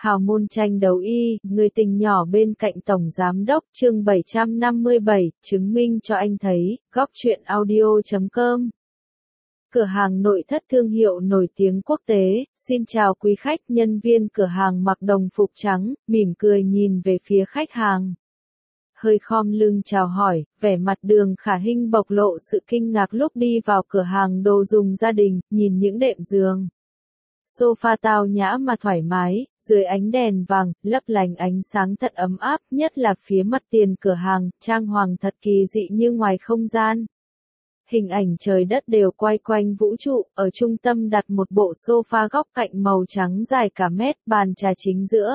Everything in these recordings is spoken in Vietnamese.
Hào môn tranh đấu y, người tình nhỏ bên cạnh Tổng Giám đốc, chương 757, chứng minh cho anh thấy, góc truyện audio.com. Cửa hàng nội thất thương hiệu nổi tiếng quốc tế, xin chào quý khách. Nhân viên cửa hàng mặc đồng phục trắng, mỉm cười nhìn về phía khách hàng. Hơi khom lưng chào hỏi, vẻ mặt Đường Khả Hinh bộc lộ sự kinh ngạc lúc đi vào cửa hàng đồ dùng gia đình, nhìn những đệm giường. Sofa tao nhã mà thoải mái, dưới ánh đèn vàng, lấp lánh ánh sáng thật ấm áp, nhất là phía mặt tiền cửa hàng, trang hoàng thật kỳ dị như ngoài không gian. Hình ảnh trời đất đều quay quanh vũ trụ, ở trung tâm đặt một bộ sofa góc cạnh màu trắng dài cả mét, bàn trà chính giữa.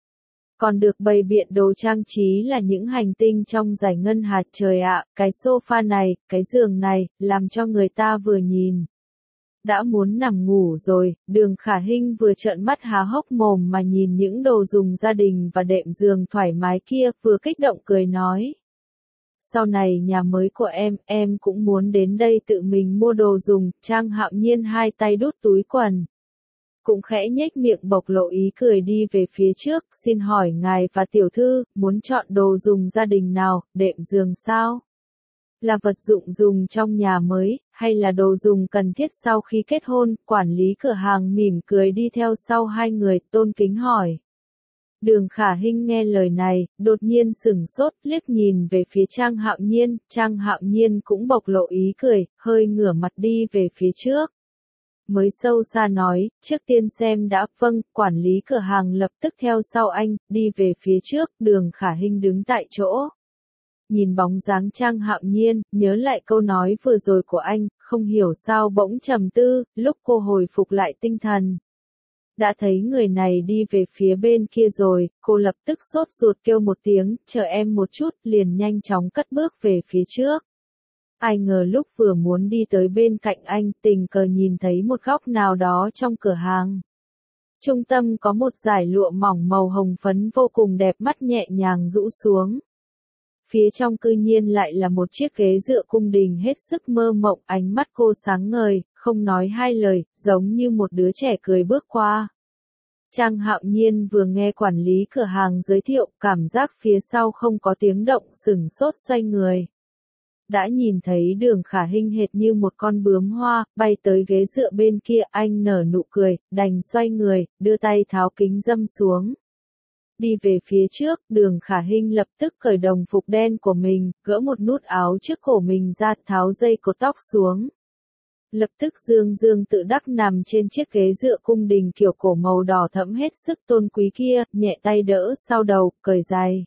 Còn được bày biện đồ trang trí là những hành tinh trong giải ngân hà. Trời ạ, cái sofa này, cái giường này, làm cho người ta vừa nhìn đã muốn nằm ngủ rồi. Đường Khả Hinh vừa trợn mắt há hốc mồm mà nhìn những đồ dùng gia đình và đệm giường thoải mái kia, vừa kích động cười nói. Sau này nhà mới của em cũng muốn đến đây tự mình mua đồ dùng. Trang Hạo Nhiên hai tay đút túi quần, cũng khẽ nhếch miệng bộc lộ ý cười đi về phía trước. Xin hỏi ngài và tiểu thư, muốn chọn đồ dùng gia đình nào, đệm giường sao? Là vật dụng dùng trong nhà mới, hay là đồ dùng cần thiết sau khi kết hôn? Quản lý cửa hàng mỉm cười đi theo sau hai người, tôn kính hỏi. Đường Khả Hinh nghe lời này, đột nhiên sửng sốt, liếc nhìn về phía Trang Hạo Nhiên. Trang Hạo Nhiên cũng bộc lộ ý cười, hơi ngửa mặt đi về phía trước. Mới sâu xa nói, trước tiên xem đã. Vâng. Quản lý cửa hàng lập tức theo sau anh, đi về phía trước. Đường Khả Hinh đứng tại chỗ, nhìn bóng dáng Trang Hạo Nhiên, nhớ lại câu nói vừa rồi của anh, không hiểu sao bỗng trầm tư. Lúc cô hồi phục lại tinh thần, đã thấy người này đi về phía bên kia rồi. Cô lập tức sốt ruột kêu một tiếng, chờ em một chút, liền nhanh chóng cất bước về phía trước. Ai ngờ lúc vừa muốn đi tới bên cạnh anh, tình cờ nhìn thấy một góc nào đó trong cửa hàng. Trung tâm có một dải lụa mỏng màu hồng phấn vô cùng đẹp mắt nhẹ nhàng rũ xuống. Phía trong cư nhiên lại là một chiếc ghế dựa cung đình hết sức mơ mộng. Ánh mắt cô sáng ngời, không nói hai lời, giống như một đứa trẻ cười bước qua. Trang Hạo Nhiên vừa nghe quản lý cửa hàng giới thiệu, cảm giác phía sau không có tiếng động, sửng sốt xoay người. Đã nhìn thấy Đường Khả Hinh hệt như một con bướm hoa, bay tới ghế dựa bên kia. Anh nở nụ cười, đành xoay người, đưa tay tháo kính râm xuống. Đi về phía trước, Đường Khả Hinh lập tức cởi đồng phục đen của mình, gỡ một nút áo trước cổ mình ra, tháo dây cột tóc xuống. Lập tức dương tự đắc nằm trên chiếc ghế dựa cung đình kiểu cổ màu đỏ thẫm hết sức tôn quý kia, nhẹ tay đỡ sau đầu, cởi giày.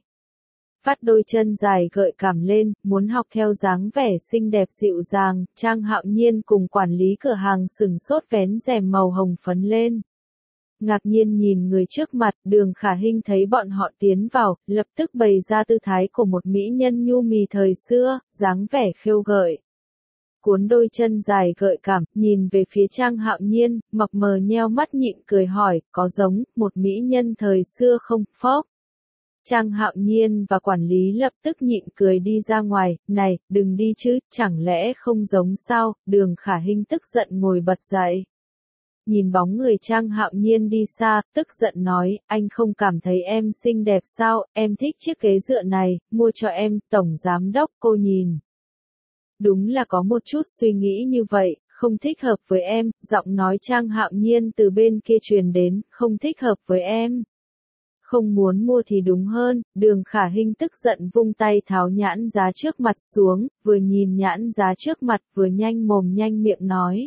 Vắt đôi chân dài gợi cảm lên, muốn học theo dáng vẻ xinh đẹp dịu dàng. Trang Hạo Nhiên cùng quản lý cửa hàng sửng sốt vén rèm màu hồng phấn lên. Ngạc nhiên nhìn người trước mặt. Đường Khả Hinh thấy bọn họ tiến vào, lập tức bày ra tư thái của một mỹ nhân nhu mì thời xưa, dáng vẻ khêu gợi. Cuốn đôi chân dài gợi cảm, nhìn về phía Trang Hạo Nhiên, mập mờ nheo mắt nhịn cười hỏi, có giống một mỹ nhân thời xưa không? Phốc. Trang Hạo Nhiên và quản lý lập tức nhịn cười đi ra ngoài. Này, đừng đi chứ, chẳng lẽ không giống sao? Đường Khả Hinh tức giận ngồi bật dậy. Nhìn bóng người Trang Hạo Nhiên đi xa, tức giận nói, anh không cảm thấy em xinh đẹp sao? Em thích chiếc ghế dựa này, mua cho em. Tổng Giám đốc. Cô nhìn, đúng là có một chút suy nghĩ như vậy, không thích hợp với em. Giọng nói Trang Hạo Nhiên từ bên kia truyền đến, không thích hợp với em. Không muốn mua thì đúng hơn. Đường Khả Hinh tức giận vung tay tháo nhãn giá trước mặt xuống, vừa nhìn nhãn giá trước mặt, vừa nhanh mồm nhanh miệng nói.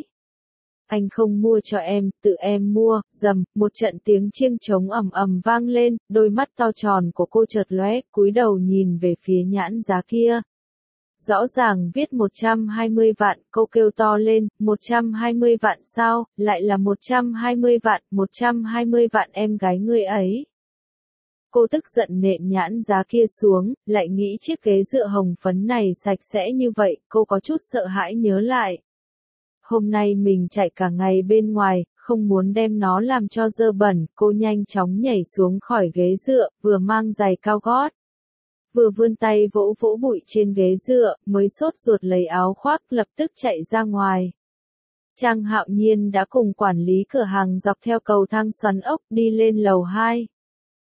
Anh không mua cho em, tự em mua. Rầm, một trận tiếng chiêng trống ầm ầm vang lên, đôi mắt to tròn của cô chợt lóe, cúi đầu nhìn về phía nhãn giá kia. Rõ ràng viết 120 vạn, cô kêu to lên, 120 vạn sao? Lại là 120 vạn, 120 vạn em gái ngươi ấy. Cô tức giận nện nhãn giá kia xuống, lại nghĩ chiếc ghế dựa hồng phấn này sạch sẽ như vậy, cô có chút sợ hãi nhớ lại. Hôm nay mình chạy cả ngày bên ngoài, không muốn đem nó làm cho dơ bẩn. Cô nhanh chóng nhảy xuống khỏi ghế dựa, vừa mang giày cao gót, vừa vươn tay vỗ vỗ bụi trên ghế dựa, mới sốt ruột lấy áo khoác lập tức chạy ra ngoài. Trang Hạo Nhiên đã cùng quản lý cửa hàng dọc theo cầu thang xoắn ốc đi lên lầu 2.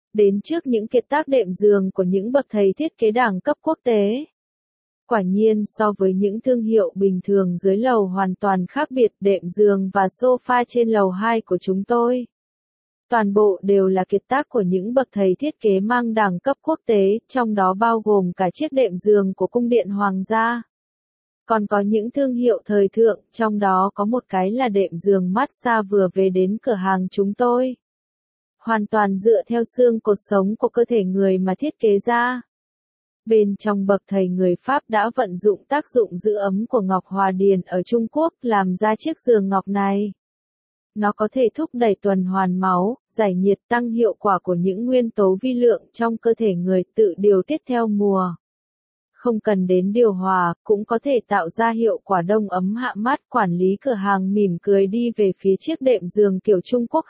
đến trước những kiệt tác đệm giường của những bậc thầy thiết kế đẳng cấp quốc tế. Quả nhiên so với những thương hiệu bình thường dưới lầu hoàn toàn khác biệt, đệm giường và sofa trên lầu 2 của chúng tôi. Toàn bộ đều là kiệt tác của những bậc thầy thiết kế mang đẳng cấp quốc tế, trong đó bao gồm cả chiếc đệm giường của cung điện hoàng gia. Còn có những thương hiệu thời thượng, trong đó có một cái là đệm giường massage vừa về đến cửa hàng chúng tôi. Hoàn toàn dựa theo xương cột sống của cơ thể người mà thiết kế ra. Bên trong bậc thầy người Pháp đã vận dụng tác dụng giữ ấm của ngọc hòa điền ở Trung Quốc làm ra chiếc giường ngọc này. Nó có thể thúc đẩy tuần hoàn máu, giải nhiệt, tăng hiệu quả của những nguyên tố vi lượng trong cơ thể người, tự điều tiết theo mùa. Không cần đến điều hòa, cũng có thể tạo ra hiệu quả đông ấm hạ mát. Quản lý cửa hàng mỉm cười đi về phía chiếc đệm giường kiểu Trung Quốc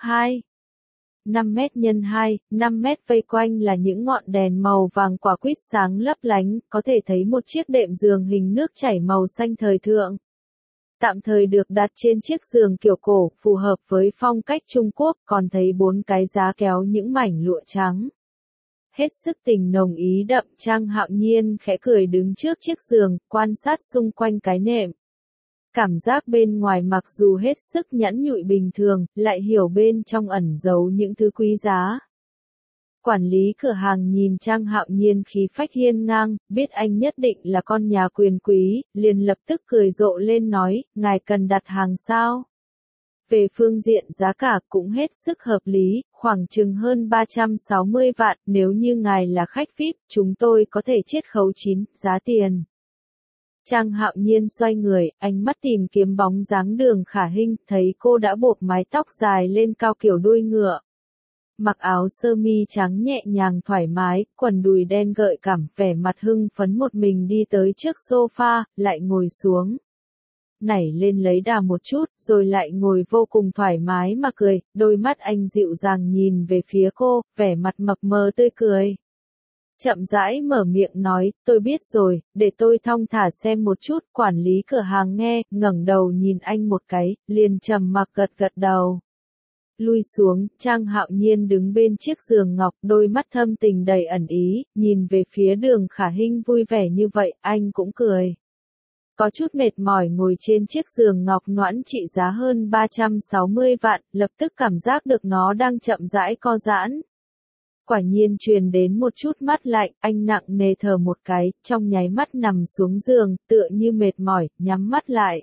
5 mét x 5 mét vây quanh là những ngọn đèn màu vàng quả quýt sáng lấp lánh, có thể thấy một chiếc đệm giường hình nước chảy màu xanh thời thượng. Tạm thời được đặt trên chiếc giường kiểu cổ, phù hợp với phong cách Trung Quốc, còn thấy 4 cái giá kéo những mảnh lụa trắng. Hết sức tình nồng ý đậm, Trang Hạo Nhiên khẽ cười đứng trước chiếc giường, quan sát xung quanh cái nệm. Cảm giác bên ngoài mặc dù hết sức nhẵn nhụi bình thường, lại hiểu bên trong ẩn giấu những thứ quý giá. Quản lý cửa hàng nhìn Trang Hạo Nhiên khí phách hiên ngang, biết anh nhất định là con nhà quyền quý, liền lập tức cười rộ lên nói, ngài cần đặt hàng sao? Về phương diện giá cả cũng hết sức hợp lý, khoảng chừng hơn 360 vạn, nếu như ngài là khách VIP, chúng tôi có thể chiết khấu 9, giá tiền. Trang Hạo Nhiên xoay người, ánh mắt tìm kiếm bóng dáng Đường Khả Hinh, thấy cô đã buộc mái tóc dài lên cao kiểu đuôi ngựa. Mặc áo sơ mi trắng nhẹ nhàng thoải mái, quần đùi đen gợi cảm, vẻ mặt hưng phấn một mình đi tới trước sofa, lại ngồi xuống. Nảy lên lấy đà một chút, rồi lại ngồi vô cùng thoải mái mà cười, đôi mắt anh dịu dàng nhìn về phía cô, vẻ mặt mập mờ tươi cười. Chậm rãi mở miệng nói, tôi biết rồi, để tôi thong thả xem một chút. Quản lý cửa hàng nghe, ngẩng đầu nhìn anh một cái, liền trầm mặc gật gật đầu. Lui xuống, Trang Hạo Nhiên đứng bên chiếc giường ngọc, đôi mắt thâm tình đầy ẩn ý, nhìn về phía Đường Khả Hinh vui vẻ như vậy, anh cũng cười. Có chút mệt mỏi ngồi trên chiếc giường ngọc noãn trị giá hơn 360 vạn, lập tức cảm giác được nó đang chậm rãi co giãn. Quả nhiên truyền đến một chút mát lạnh, anh nặng nề thở một cái, trong nháy mắt nằm xuống giường, tựa như mệt mỏi, nhắm mắt lại.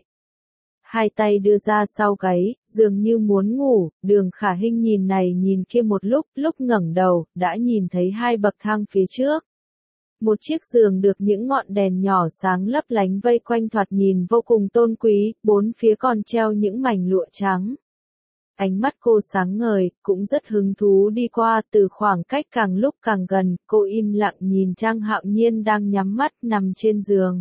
Hai tay đưa ra sau gáy, dường như muốn ngủ, Đường Khả Hinh nhìn này nhìn kia một lúc ngẩng đầu, đã nhìn thấy 2 bậc thang phía trước. Một chiếc giường được những ngọn đèn nhỏ sáng lấp lánh vây quanh thoạt nhìn vô cùng tôn quý, 4 phía còn treo những mảnh lụa trắng. Ánh mắt cô sáng ngời, cũng rất hứng thú đi qua, từ khoảng cách càng lúc càng gần, cô im lặng nhìn Trang Hạo Nhiên đang nhắm mắt nằm trên giường.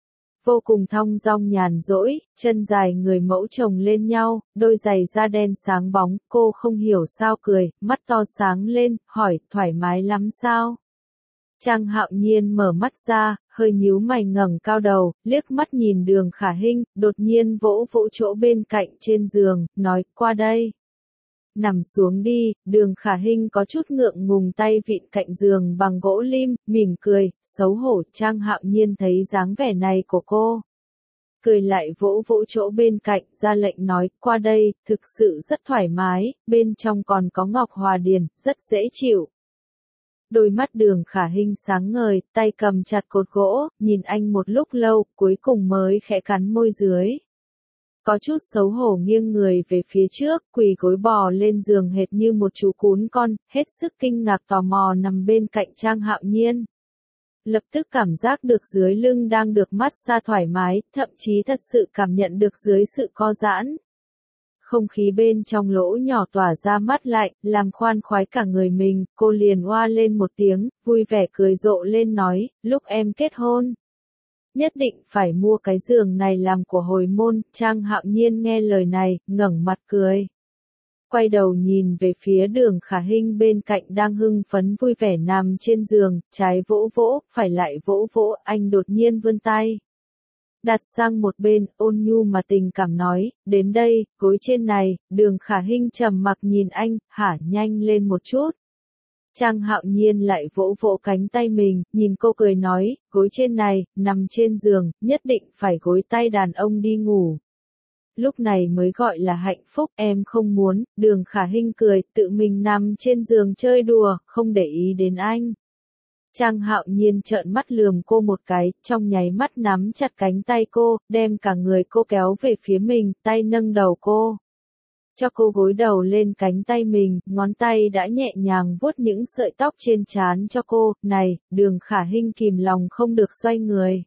Vô cùng thong dong nhàn rỗi, chân dài người mẫu chồng lên nhau, đôi giày da đen sáng bóng, cô không hiểu sao cười, mắt to sáng lên, hỏi, thoải mái lắm sao? Trang Hạo Nhiên mở mắt ra, hơi nhíu mày ngẩng cao đầu, liếc mắt nhìn Đường Khả Hinh, đột nhiên vỗ vỗ chỗ bên cạnh trên giường, nói, qua đây. Nằm xuống đi, Đường Khả Hinh có chút ngượng ngùng tay vịn cạnh giường bằng gỗ lim, mỉm cười, xấu hổ. Trang Hạo Nhiên thấy dáng vẻ này của cô. Cười lại vỗ vỗ chỗ bên cạnh, ra lệnh nói, qua đây, thực sự rất thoải mái, bên trong còn có ngọc hòa điền, rất dễ chịu. Đôi mắt Đường Khả Hinh sáng ngời, tay cầm chặt cột gỗ, nhìn anh một lúc lâu, cuối cùng mới khẽ cắn môi dưới. Có chút xấu hổ nghiêng người về phía trước, quỳ gối bò lên giường hệt như một chú cún con, hết sức kinh ngạc tò mò nằm bên cạnh Trang Hạo Nhiên. Lập tức cảm giác được dưới lưng đang được massage thoải mái, thậm chí thật sự cảm nhận được dưới sự co giãn. Không khí bên trong lỗ nhỏ tỏa ra mát lạnh, làm khoan khoái cả người mình, cô liền oa lên một tiếng, vui vẻ cười rộ lên nói, lúc em kết hôn. Nhất định phải mua cái giường này làm của hồi môn. Trang Hạo Nhiên nghe lời này, ngẩng mặt cười. Quay đầu nhìn về phía Đường Khả Hinh bên cạnh đang hưng phấn vui vẻ nằm trên giường, trái vỗ vỗ, phải lại vỗ vỗ, anh đột nhiên vươn tay. Đặt sang một bên, ôn nhu mà tình cảm nói, đến đây, gối trên này. Đường Khả Hinh trầm mặc nhìn anh, hả, nhanh lên một chút. Trang Hạo Nhiên lại vỗ vỗ cánh tay mình, nhìn cô cười nói, gối trên này, nằm trên giường, nhất định phải gối tay đàn ông đi ngủ. Lúc này mới gọi là hạnh phúc, em không muốn. Đường Khả Hinh cười, tự mình nằm trên giường chơi đùa, không để ý đến anh. Trang Hạo Nhiên trợn mắt lườm cô một cái, trong nháy mắt nắm chặt cánh tay cô, đem cả người cô kéo về phía mình, tay nâng đầu cô. Cho cô gối đầu lên cánh tay mình, ngón tay đã nhẹ nhàng vuốt những sợi tóc trên trán cho cô. Này, Đường Khả Hinh kìm lòng không được xoay người.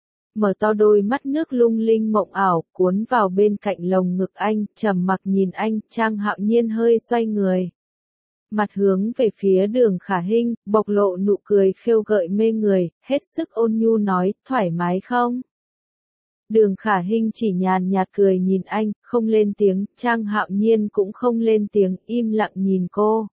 Mở to đôi mắt nước lung linh mộng ảo, cuốn vào bên cạnh lồng ngực anh, trầm mặc nhìn anh. Trang Hạo Nhiên hơi xoay người. Mặt hướng về phía Đường Khả Hinh, bộc lộ nụ cười khêu gợi mê người, hết sức ôn nhu nói, thoải mái không? Đường Khả Hinh chỉ nhàn nhạt cười nhìn anh, không lên tiếng. Trang Hạo Nhiên cũng không lên tiếng, im lặng nhìn cô.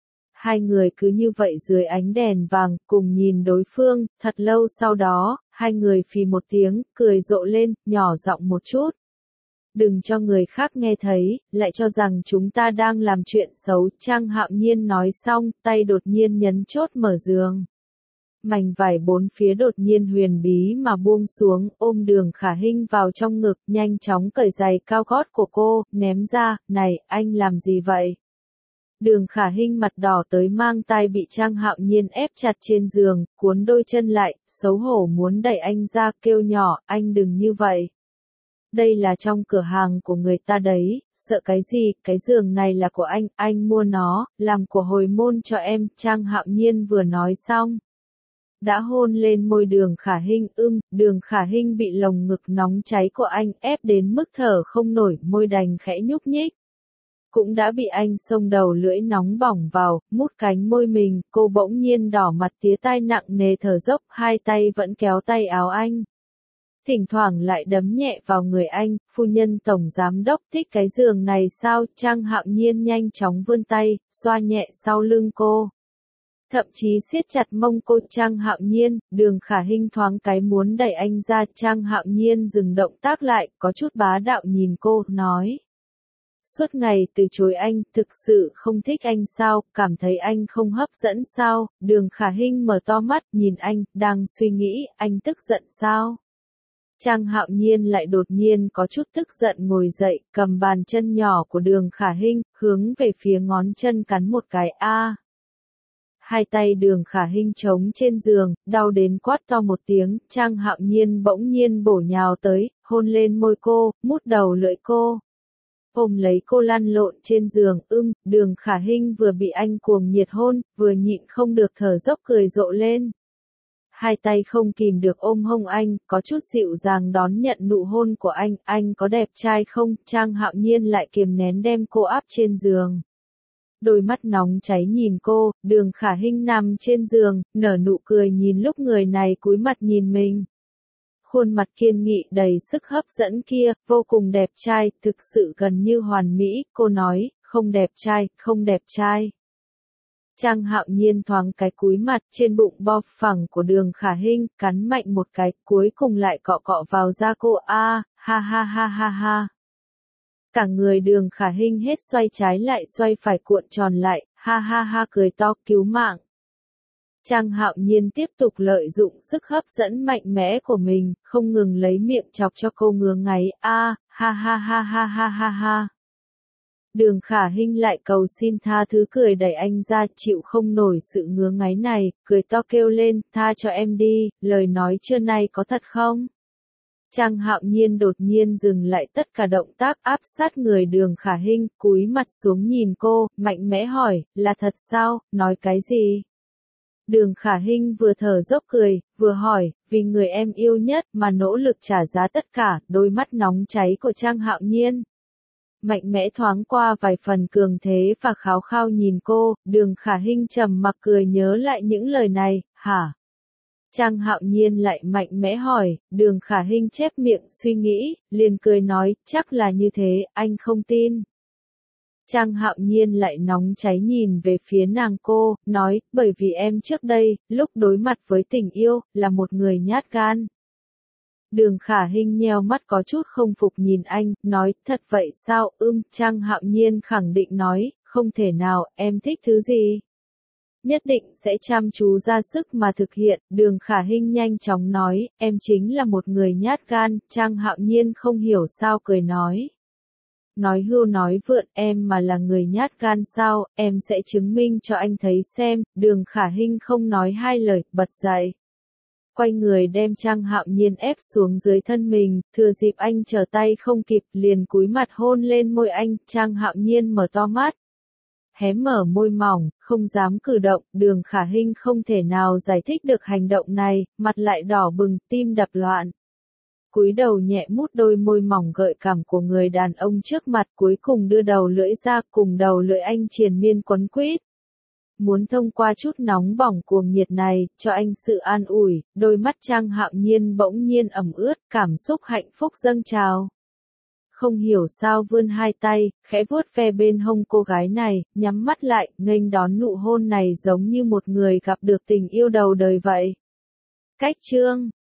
Hai người cứ như vậy dưới ánh đèn vàng, cùng nhìn đối phương. Thật lâu sau đó, hai người phì một tiếng, cười rộ lên, nhỏ giọng một chút. Đừng cho người khác nghe thấy, lại cho rằng chúng ta đang làm chuyện xấu. Trang Hạo Nhiên nói xong, tay đột nhiên nhấn chốt mở giường. Mảnh vải bốn phía đột nhiên huyền bí mà buông xuống, ôm Đường Khả Hinh vào trong ngực, nhanh chóng cởi giày cao gót của cô, ném ra. Này, anh làm gì vậy? Đường Khả Hinh mặt đỏ tới mang tai bị Trang Hạo Nhiên ép chặt trên giường, cuốn đôi chân lại, xấu hổ muốn đẩy anh ra, kêu nhỏ, anh đừng như vậy. Đây là trong cửa hàng của người ta đấy, sợ cái gì, cái giường này là của anh mua nó, làm của hồi môn cho em. Trang Hạo Nhiên vừa nói xong, đã hôn lên môi Đường Khả Hinh. Đường Khả Hinh bị lồng ngực nóng cháy của anh ép đến mức thở không nổi, môi đành khẽ nhúc nhích. Cũng đã bị anh xông đầu lưỡi nóng bỏng vào, mút cánh môi mình, cô bỗng nhiên đỏ mặt tía tai nặng nề thở dốc, hai tay vẫn kéo tay áo anh. Thỉnh thoảng lại đấm nhẹ vào người anh. Phu nhân tổng giám đốc thích cái giường này sao? Trang Hạo Nhiên nhanh chóng vươn tay, xoa nhẹ sau lưng cô. Thậm chí siết chặt mông cô. Trang Hạo Nhiên, Đường Khả Hinh thoáng cái muốn đẩy anh ra. Trang Hạo Nhiên dừng động tác lại, có chút bá đạo nhìn cô, nói. Suốt ngày từ chối anh, thực sự không thích anh sao, cảm thấy anh không hấp dẫn sao? Đường Khả Hinh mở to mắt, nhìn anh, đang suy nghĩ, anh tức giận sao? Trang Hạo Nhiên lại đột nhiên có chút tức giận ngồi dậy, cầm bàn chân nhỏ của Đường Khả Hinh, hướng về phía ngón chân cắn một cái. Hai tay Đường Khả Hinh trống trên giường, đau đến quát to một tiếng. Trang Hạo Nhiên bỗng nhiên bổ nhào tới, hôn lên môi cô, mút đầu lưỡi cô. Ôm lấy cô lăn lộn trên giường. Đường Khả Hinh vừa bị anh cuồng nhiệt hôn, vừa nhịn không được thở dốc cười rộ lên. Hai tay không kìm được ôm hông anh, có chút dịu dàng đón nhận nụ hôn của anh có đẹp trai không? Trang Hạo Nhiên lại kiềm nén đem cô áp trên giường. Đôi mắt nóng cháy nhìn cô. Đường Khả Hinh nằm trên giường, nở nụ cười nhìn lúc người này cúi mặt nhìn mình. Khuôn mặt kiên nghị đầy sức hấp dẫn kia, vô cùng đẹp trai, thực sự gần như hoàn mỹ. Cô nói, không đẹp trai, không đẹp trai. Trang Hạo Nhiên thoáng cái cúi mặt, trên bụng bo phẳng của Đường Khả Hinh, cắn mạnh một cái, cuối cùng lại cọ cọ vào da cô. Ha ha ha ha ha. Cả người Đường Khả Hinh hết xoay trái lại xoay phải cuộn tròn lại, ha ha ha cười to, cứu mạng. Trang Hạo Nhiên tiếp tục lợi dụng sức hấp dẫn mạnh mẽ của mình, không ngừng lấy miệng chọc cho cô ngứa ngáy. Ha ha ha ha ha ha ha. Đường Khả Hinh lại cầu xin tha thứ, cười đẩy anh ra, chịu không nổi sự ngứa ngáy này, cười to kêu lên, tha cho em đi, lời nói trưa nay có thật không? Trang Hạo Nhiên đột nhiên dừng lại tất cả động tác, áp sát người Đường Khả Hinh, cúi mặt xuống nhìn cô, mạnh mẽ hỏi, là thật sao, nói cái gì? Đường Khả Hinh vừa thở dốc cười, vừa hỏi, vì người em yêu nhất mà nỗ lực trả giá tất cả. Đôi mắt nóng cháy của Trang Hạo Nhiên mạnh mẽ thoáng qua vài phần cường thế và khao khao nhìn cô. Đường Khả Hinh trầm mặc cười nhớ lại những lời này. Hả? Trang Hạo Nhiên lại mạnh mẽ hỏi. Đường Khả Hinh chép miệng suy nghĩ, liền cười nói, chắc là như thế, anh không tin. Trang Hạo Nhiên lại nóng cháy nhìn về phía nàng cô, nói, bởi vì em trước đây, lúc đối mặt với tình yêu, là một người nhát gan. Đường Khả Hinh nheo mắt có chút không phục nhìn anh, nói, thật vậy sao? Trang Hạo Nhiên khẳng định nói, không thể nào, em thích thứ gì? nhất định sẽ chăm chú ra sức mà thực hiện. Đường Khả Hinh nhanh chóng nói, em chính là một người nhát gan. Trang Hạo Nhiên không hiểu sao cười nói. Nói hưu nói vượn, em mà là người nhát gan sao, em sẽ chứng minh cho anh thấy xem. Đường Khả Hinh không nói hai lời, bật dậy. Quay người đem Trang Hạo Nhiên ép xuống dưới thân mình, thừa dịp anh trở tay không kịp, liền cúi mặt hôn lên môi anh. Trang Hạo Nhiên mở to mắt, hé mở môi mỏng, không dám cử động. Đường Khả Hinh không thể nào giải thích được hành động này, mặt lại đỏ bừng, tim đập loạn. Cúi đầu nhẹ mút đôi môi mỏng gợi cảm của người đàn ông trước mặt, cuối cùng đưa đầu lưỡi ra, cùng đầu lưỡi anh triền miên quấn quýt. Muốn thông qua chút nóng bỏng cuồng nhiệt này, cho anh sự an ủi. Đôi mắt Trang Hạo Nhiên bỗng nhiên ẩm ướt, cảm xúc hạnh phúc dâng trào. Không hiểu sao vươn hai tay, khẽ vuốt ve bên hông cô gái này, nhắm mắt lại, nghênh đón nụ hôn này giống như một người gặp được tình yêu đầu đời vậy. Cách chương